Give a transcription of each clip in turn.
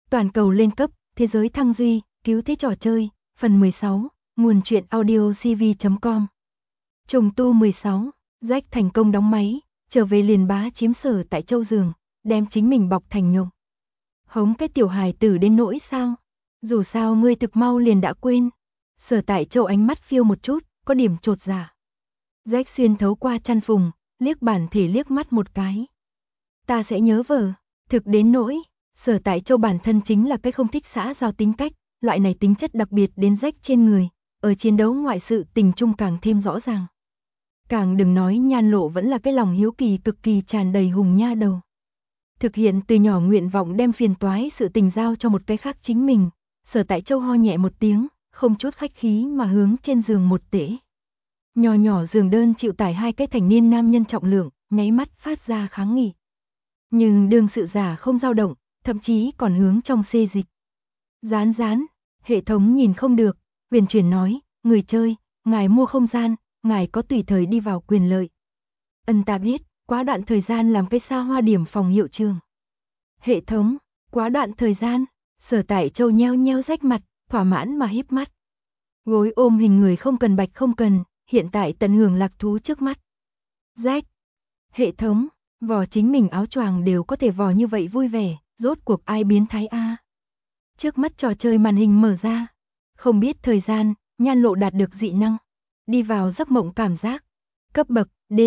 Toàn cầu lên cấp, thế giới thăng duy, cứu thế trò chơi, phần 16, nguồn truyện audio cv.com. Trùng tu 16, Jack thành công đóng máy, trở về liền bá chiếm Sở Tại Châu giường, đem chính mình bọc thành nhộng. Hống cái tiểu hài tử đến nỗi sao? Dù sao ngươi thực mau liền đã quên. Sở Tại Châu ánh mắt phiêu một chút, có điểm chột dạ. Jack xuyên thấu qua chăn phùng, liếc bản thể liếc mắt một cái. Ta sẽ nhớ vợ, thực đến nỗi. Sở Tại Châu bản thân chính là cái không thích xã giao tính cách, loại này tính chất đặc biệt đến Jack trên người, ở chiến đấu ngoại sự tình chung càng thêm rõ ràng. Càng đừng nói Nhan Lộ vẫn là cái lòng hiếu kỳ cực kỳ tràn đầy hùng nha đầu. Thực hiện từ nhỏ nguyện vọng đem phiền toái sự tình giao cho một cái khác chính mình, Sở Tại Châu ho nhẹ một tiếng, không chút khách khí mà hướng trên giường một tễ. Nhỏ nhỏ giường đơn chịu tải hai cái thành niên nam nhân trọng lượng, nháy mắt phát ra kháng nghị. Nhưng đương sự giả không dao động, thậm chí còn hướng trong xê dịch. Rán, hệ thống nhìn không được, huyền chuyển nói, người chơi, ngài mua không gian, ngài có tùy thời đi vào quyền lợi. Ta biết, quá đoạn thời gian làm cái xa hoa điểm phòng hiệu trường. Hệ thống, quá đoạn thời gian, Sở Tại Châu nheo nheo rách mặt, thỏa mãn mà híp mắt. Gối ôm hình người không cần bạch không cần, hiện tại tận hưởng lạc thú trước mắt. Jack, hệ thống, vò chính mình áo choàng đều có thể vò như vậy vui vẻ, rốt cuộc ai biến thái a? Trước mắt trò chơi màn hình mở ra, không biết thời gian, Nhan Lộ đạt được dị năng, đi vào giấc mộng cảm giác, cấp bậc D,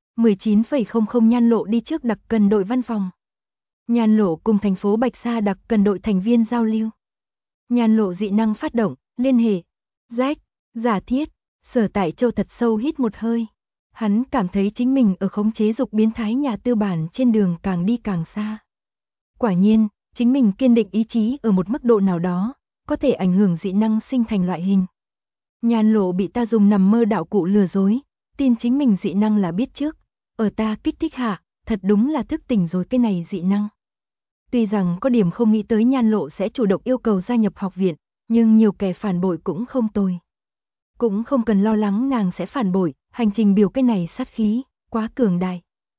19,00 Nhan Lộ đi trước đặc cần đội văn phòng. Nhan Lộ cùng thành phố Bạch Sa đặc cần đội thành viên giao lưu. Nhan Lộ dị năng phát động, liên hệ. Jack, giả thiết, Sở Tại Châu thật sâu hít một hơi. Hắn cảm thấy chính mình ở khống chế dục biến thái nhà tư bản trên đường càng đi càng xa. Quả nhiên, chính mình kiên định ý chí ở một mức độ nào đó, có thể ảnh hưởng dị năng sinh thành loại hình. Nhan Lộ bị ta dùng nằm mơ đạo cụ lừa dối, tin chính mình dị năng là biết trước, ở ta kích thích hạ, thật đúng là thức tỉnh rồi cái này dị năng. Tuy rằng có điểm không nghĩ tới Nhan Lộ sẽ chủ động yêu cầu gia nhập học viện, nhưng nhiều kẻ phản bội cũng không tồi. Cũng không cần lo lắng nàng sẽ phản bội, hành trình biểu cái này sát khí, quá cường đại.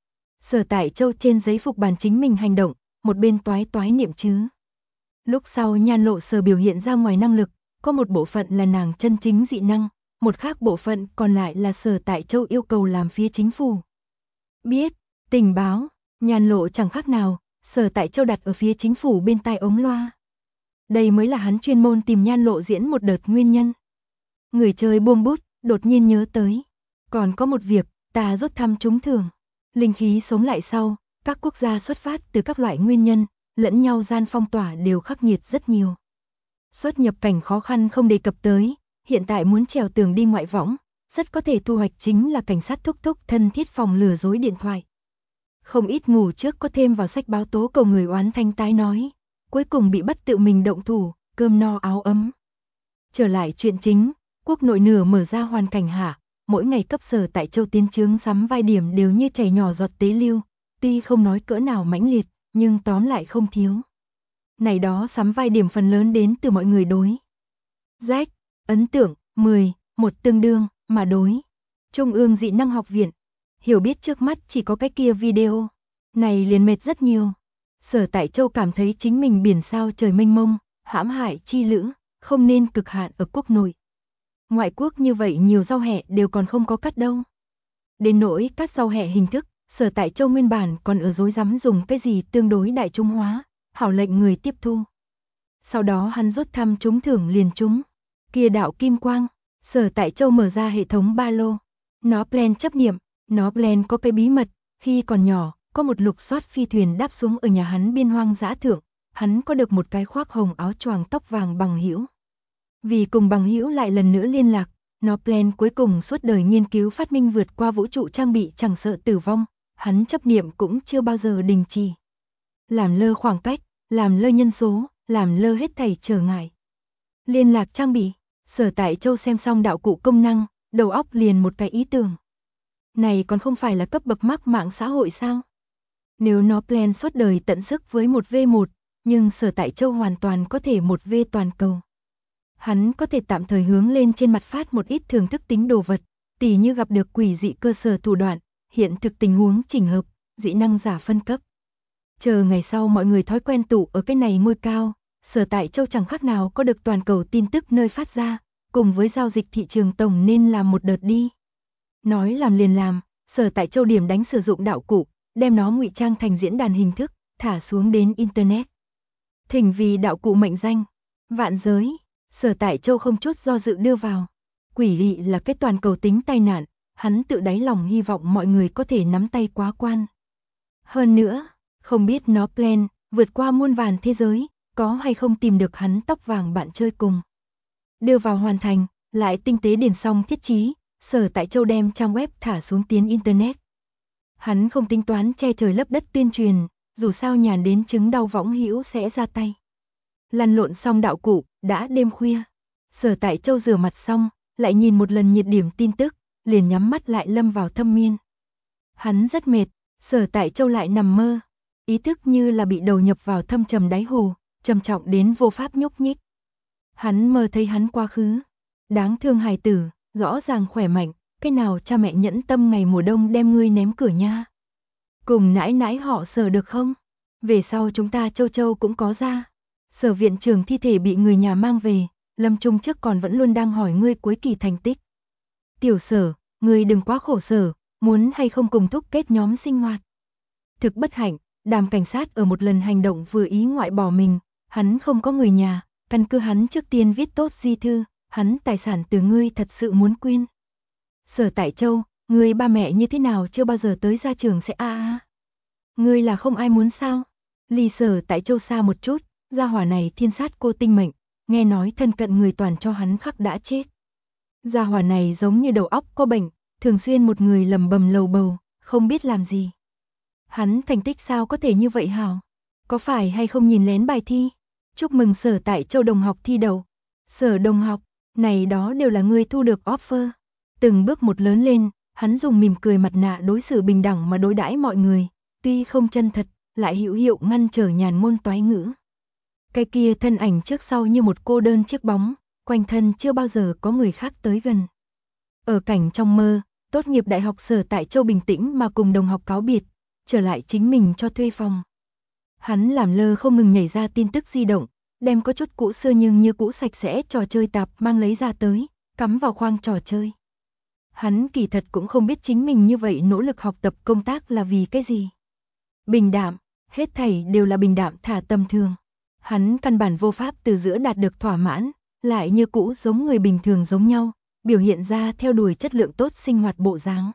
Sở Tại Châu trên giấy phục bàn chính mình hành động, một bên toái toái niệm chứ. Lúc sau Nhan Lộ sờ biểu hiện ra ngoài năng lực, có một bộ phận là nàng chân chính dị năng, một khác bộ phận còn lại là Sở Tại Châu yêu cầu làm phía chính phủ. Biết, tình báo, Nhan Lộ chẳng khác nào, Sở Tại Châu đặt ở phía chính phủ bên tai ống loa. Đây mới là hắn chuyên môn tìm Nhan Lộ diễn một đợt nguyên nhân. Người chơi buông bút, đột nhiên nhớ tới. Còn có một việc, ta rút thăm trúng thưởng. Linh khí sống lại sau, các quốc gia xuất phát từ các loại nguyên nhân, lẫn nhau gian phong tỏa đều khắc nghiệt rất nhiều. Xuất nhập cảnh khó khăn không đề cập tới, hiện tại muốn trèo tường đi ngoại võng, rất có thể thu hoạch chính là cảnh sát thúc thúc thân thiết phòng lừa dối điện thoại. Không ít ngủ trước có thêm vào sách báo tố cầu người oán thanh tái nói, cuối cùng bị bắt tự mình động thủ, cơm no áo ấm. Trở lại chuyện chính, quốc nội nửa mở ra hoàn cảnh hạ, mỗi ngày cấp Sở Tại Châu tiến chướng sắm vai điểm đều như chảy nhỏ giọt tế lưu, tuy không nói cỡ nào mãnh liệt, nhưng tóm lại không thiếu. Này đó sắm vai điểm phần lớn đến từ mọi người đối. Jack, ấn tượng, 10, một tương đương, mà đối. Trung ương dị năng học viện, hiểu biết trước mắt chỉ có cái kia video. Này liền mệt rất nhiều. Sở Tại Châu cảm thấy chính mình biển sao trời mênh mông, hãm hại chi lữ, không nên cực hạn ở quốc nội. Ngoại quốc như vậy nhiều rau hẹ đều còn không có cắt đâu. Đến nỗi cắt rau hẹ hình thức, Sở Tại Châu nguyên bản còn ở rối rắm dùng cái gì tương đối đại trung hóa, hảo lệnh người tiếp thu. Sau đó hắn rút thăm trúng thưởng liền trúng. Kia đạo kim quang, Sở Tại Châu mở ra hệ thống ba lô. Nó plan chấp niệm, nó plan có cái bí mật, khi còn nhỏ, có một lục soát phi thuyền đáp xuống ở nhà hắn biên hoang dã thượng, hắn có được một cái khoác hồng áo choàng tóc vàng bằng hữu. Vì cùng bằng hữu lại lần nữa liên lạc, nó plan cuối cùng suốt đời nghiên cứu phát minh vượt qua vũ trụ trang bị chẳng sợ tử vong, hắn chấp niệm cũng chưa bao giờ đình chỉ. Làm lơ khoảng cách, làm lơ nhân số, làm lơ hết thảy trở ngại. Liên lạc trang bị, Sở Tại Châu xem xong đạo cụ công năng, đầu óc liền một cái ý tưởng. Này còn không phải là cấp bậc mắc mạng xã hội sao? Nếu nó plan suốt đời tận sức với 1v1, nhưng Sở Tại Châu hoàn toàn có thể 1v toàn cầu. Hắn có thể tạm thời hướng lên trên mặt phát một ít thưởng thức tính đồ vật, tỉ như gặp được quỷ dị cơ sở thủ đoạn, hiện thực tình huống chỉnh hợp, dị năng giả phân cấp. Chờ ngày sau mọi người thói quen tụ ở cái này ngôi cao, Sở Tại Châu chẳng khác nào có được toàn cầu tin tức nơi phát ra, cùng với giao dịch thị trường tổng nên làm một đợt đi. Nói làm liền làm, Sở Tại Châu điểm đánh sử dụng đạo cụ, đem nó ngụy trang thành diễn đàn hình thức, thả xuống đến Internet. Thỉnh vì đạo cụ mệnh danh, vạn giới, Sở Tại Châu không chút do dự đưa vào. Quỷ dị là cái toàn cầu tính tai nạn, hắn tự đáy lòng hy vọng mọi người có thể nắm tay quá quan. Hơn nữa, không biết nó plan, vượt qua muôn vàn thế giới, có hay không tìm được hắn tóc vàng bạn chơi cùng. Đưa vào hoàn thành, lại tinh tế điền xong thiết chí, Sở Tại Châu đem trang web thả xuống tiến Internet. Hắn không tính toán che trời lấp đất tuyên truyền, dù sao nhàn đến chứng đau võng hữu sẽ ra tay. Lăn lộn xong đạo cụ, đã đêm khuya. Sở Tại Châu rửa mặt xong, lại nhìn một lần nhiệt điểm tin tức, liền nhắm mắt lại lâm vào thâm miên. Hắn rất mệt, Sở Tại Châu lại nằm mơ, ý thức như là bị đầu nhập vào thâm trầm đáy hồ, trầm trọng đến vô pháp nhúc nhích. Hắn mơ thấy hắn quá khứ, đáng thương hài tử, rõ ràng khỏe mạnh, cái nào cha mẹ nhẫn tâm ngày mùa đông đem ngươi ném cửa nha. Cùng nãi nãi họ Sở được không? Về sau chúng ta Châu Châu cũng có ra. Sở viện trưởng thi thể bị người nhà mang về, Lâm Trung trước còn vẫn luôn đang hỏi ngươi cuối kỳ thành tích. Tiểu Sở, ngươi đừng quá khổ sở, muốn hay không cùng thúc kết nhóm sinh hoạt. Thực bất hạnh, Đàm cảnh sát ở một lần hành động vừa ý ngoại bỏ mình, hắn không có người nhà, căn cứ hắn trước tiên viết tốt di thư, hắn tài sản từ ngươi thật sự muốn quyên. Sở Tại Châu, ngươi ba mẹ như thế nào chưa bao giờ tới ra trường sẽ Ngươi là không ai muốn sao? Ly Sở Tại Châu xa một chút, gia hỏa này thiên sát cô tinh mệnh, nghe nói thân cận người toàn cho hắn khắc đã chết. Gia hỏa này giống như đầu óc có bệnh, thường xuyên một người lầm bầm lầu bầu, không biết làm gì. Hắn thành tích sao có thể như vậy hảo? Có phải hay không nhìn lén bài thi? Chúc mừng Sở Tại Châu đồng học thi đầu. Sở đồng học, này đó đều là ngươi thu được offer. Từng bước một lớn lên, hắn dùng mỉm cười mặt nạ đối xử bình đẳng mà đối đãi mọi người, tuy không chân thật, lại hữu hiệu ngăn trở nhàn ngôn toái ngữ. Cái kia thân ảnh trước sau như một cô đơn chiếc bóng, quanh thân chưa bao giờ có người khác tới gần. Ở cảnh trong mơ, tốt nghiệp đại học Sở Tại Châu bình tĩnh mà cùng đồng học cáo biệt, trở lại chính mình cho thuê phòng. Hắn làm lơ không ngừng nhảy ra tin tức di động, đem có chút cũ xưa nhưng như cũ sạch sẽ trò chơi tạp mang lấy ra tới, cắm vào khoang trò chơi. Hắn kỳ thật cũng không biết chính mình như vậy nỗ lực học tập công tác là vì cái gì. Bình đạm, hết thảy đều là bình đạm thả tầm thường. Hắn căn bản vô pháp từ giữa đạt được thỏa mãn, lại như cũ giống người bình thường giống nhau, biểu hiện ra theo đuổi chất lượng tốt sinh hoạt bộ dáng.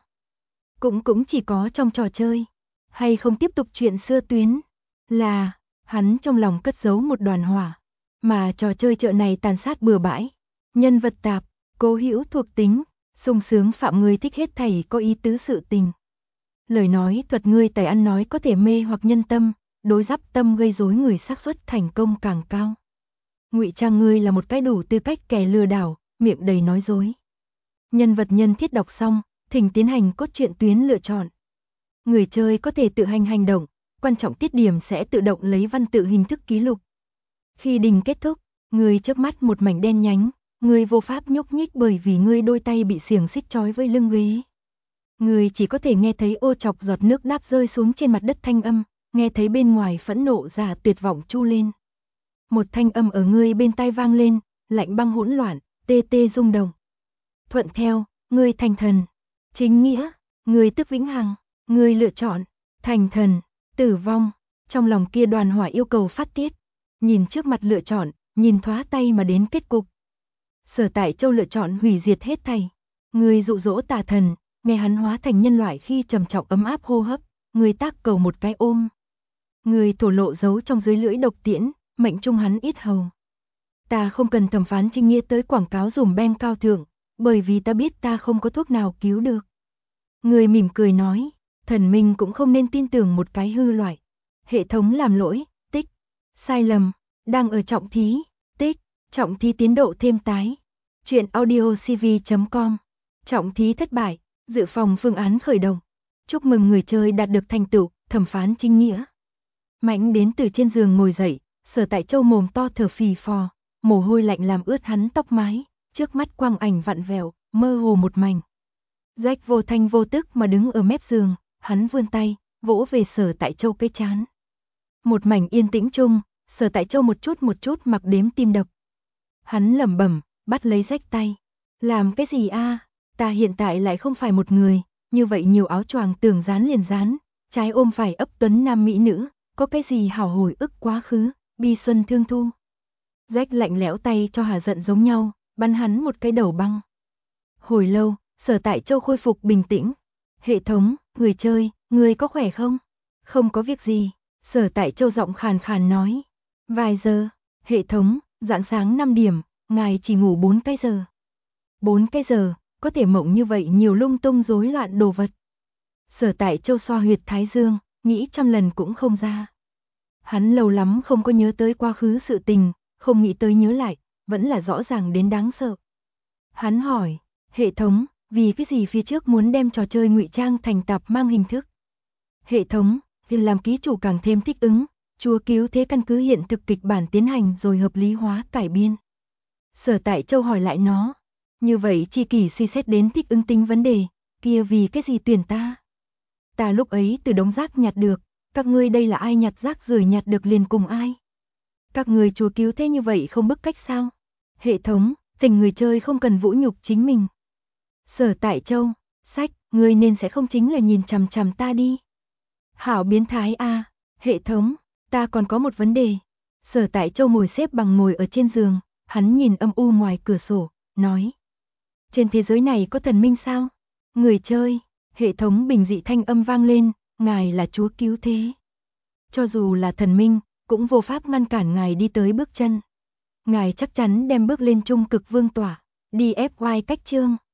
Cũng chỉ có trong trò chơi, hay không tiếp tục chuyện xưa tuyến, là hắn trong lòng cất giấu một đoàn hỏa, mà trò chơi chợ này tàn sát bừa bãi, nhân vật tạp, cố hữu thuộc tính, sung sướng phạm người thích hết thảy có ý tứ sự tình. Lời nói thuật ngươi tài ăn nói có thể mê hoặc nhân tâm, đối giáp tâm gây rối người xác suất thành công càng cao. Ngụy trang ngươi là một cái đủ tư cách kẻ lừa đảo, miệng đầy nói dối. Nhân vật nhân thiết đọc xong, thỉnh tiến hành cốt truyện tuyến lựa chọn. Người chơi có thể tự hành động, quan trọng tiết điểm sẽ tự động lấy văn tự hình thức ký lục. Khi đình kết thúc, người trước mắt một mảnh đen nhánh, người vô pháp nhúc nhích bởi vì người đôi tay bị xiềng xích trói với lưng ghế. Người chỉ có thể nghe thấy ô chọc giọt nước đáp rơi xuống trên mặt đất thanh âm, nghe thấy bên ngoài phẫn nộ giả tuyệt vọng chu lên. Một thanh âm ở người bên tai vang lên, lạnh băng hỗn loạn, tê tê rung động. Thuận theo, người thành thần. Chính nghĩa, người tức vĩnh hằng, người lựa chọn, thành thần, tử vong. Trong lòng kia đoàn hỏa yêu cầu phát tiết. Nhìn trước mặt lựa chọn, nhìn thoá tay mà đến kết cục. Sở Tại Châu lựa chọn hủy diệt hết thảy. Người dụ dỗ tà thần, nghe hắn hóa thành nhân loại khi trầm trọng ấm áp hô hấp, người tác cầu một cái ôm. Người thổ lộ giấu trong dưới lưỡi độc tiễn, mệnh trung hắn ít hầu. Ta không cần thẩm phán trinh nghĩa tới quảng cáo dùm ben cao thượng, bởi vì ta biết ta không có thuốc nào cứu được. Người mỉm cười nói, thần minh cũng không nên tin tưởng một cái hư loại. Hệ thống làm lỗi, tích, sai lầm, đang ở trọng thí, tích, trọng thí tiến độ thêm tái. Chuyện audiocv.com, trọng thí thất bại, dự phòng phương án khởi động. Chúc mừng người chơi đạt được thành tựu, thẩm phán chính nghĩa. Mạnh đến từ trên giường ngồi dậy, Sở Tại Châu mồm to thở phì phò, mồ hôi lạnh làm ướt hắn tóc mái, trước mắt quang ảnh vặn vẹo, mơ hồ một mảnh. Jack vô thanh vô tức mà đứng ở mép giường, hắn vươn tay, vỗ về Sở Tại Châu cái trán. Một mảnh yên tĩnh chung, Sở Tại Châu một chút mặc đếm tim đập. Hắn lẩm bẩm, bắt lấy rách tay. Làm cái gì a? Ta hiện tại lại không phải một người, như vậy nhiều áo choàng tưởng dán liền dán, trái ôm phải ấp tuấn nam mỹ nữ, có cái gì hảo hồi ức quá khứ, bi xuân thương thu. Rách lạnh lẽo tay cho hà giận giống nhau, bắn hắn một cái đầu băng. Hồi lâu, Sở Tại Châu khôi phục bình tĩnh. Hệ thống, người chơi, người có khỏe không? Không có việc gì, Sở Tại Châu giọng khàn khàn nói. Vài giờ, hệ thống, rạng sáng 5 điểm, ngài chỉ ngủ 4 cái giờ. 4 cái giờ, có thể mộng như vậy nhiều lung tung rối loạn đồ vật. Sở Tại Châu xoa huyệt thái dương, nghĩ trăm lần cũng không ra. Hắn lâu lắm không có nhớ tới quá khứ sự tình, không nghĩ tới nhớ lại, vẫn là rõ ràng đến đáng sợ. Hắn hỏi, hệ thống, vì cái gì phía trước muốn đem trò chơi ngụy trang thành tạp mang hình thức? Hệ thống, vì làm ký chủ càng thêm thích ứng, Chúa Cứu Thế căn cứ hiện thực kịch bản tiến hành rồi hợp lý hóa cải biên. Sở Tại Châu hỏi lại nó, như vậy chi kỷ suy xét đến thích ứng tính vấn đề, kia vì cái gì tuyển ta? Ta lúc ấy từ đống rác nhặt được, các ngươi đây là ai nhặt rác rưởi nhặt được liền cùng ai? Các người Chúa Cứu Thế như vậy không bức cách sao? Hệ thống, tình người chơi không cần vũ nhục chính mình. Sở Tại Châu, sách, ngươi nên sẽ không chính là nhìn chằm chằm ta đi. Hảo biến thái a, hệ thống, ta còn có một vấn đề. Sở Tại Châu ngồi xếp bằng ngồi ở trên giường, hắn nhìn âm u ngoài cửa sổ, nói. Trên thế giới này có thần minh sao? Người chơi, hệ thống bình dị thanh âm vang lên, ngài là Chúa Cứu Thế. Cho dù là thần minh, cũng vô pháp ngăn cản ngài đi tới bước chân. Ngài chắc chắn đem bước lên trung cực vương tỏa, đi FY cách chương.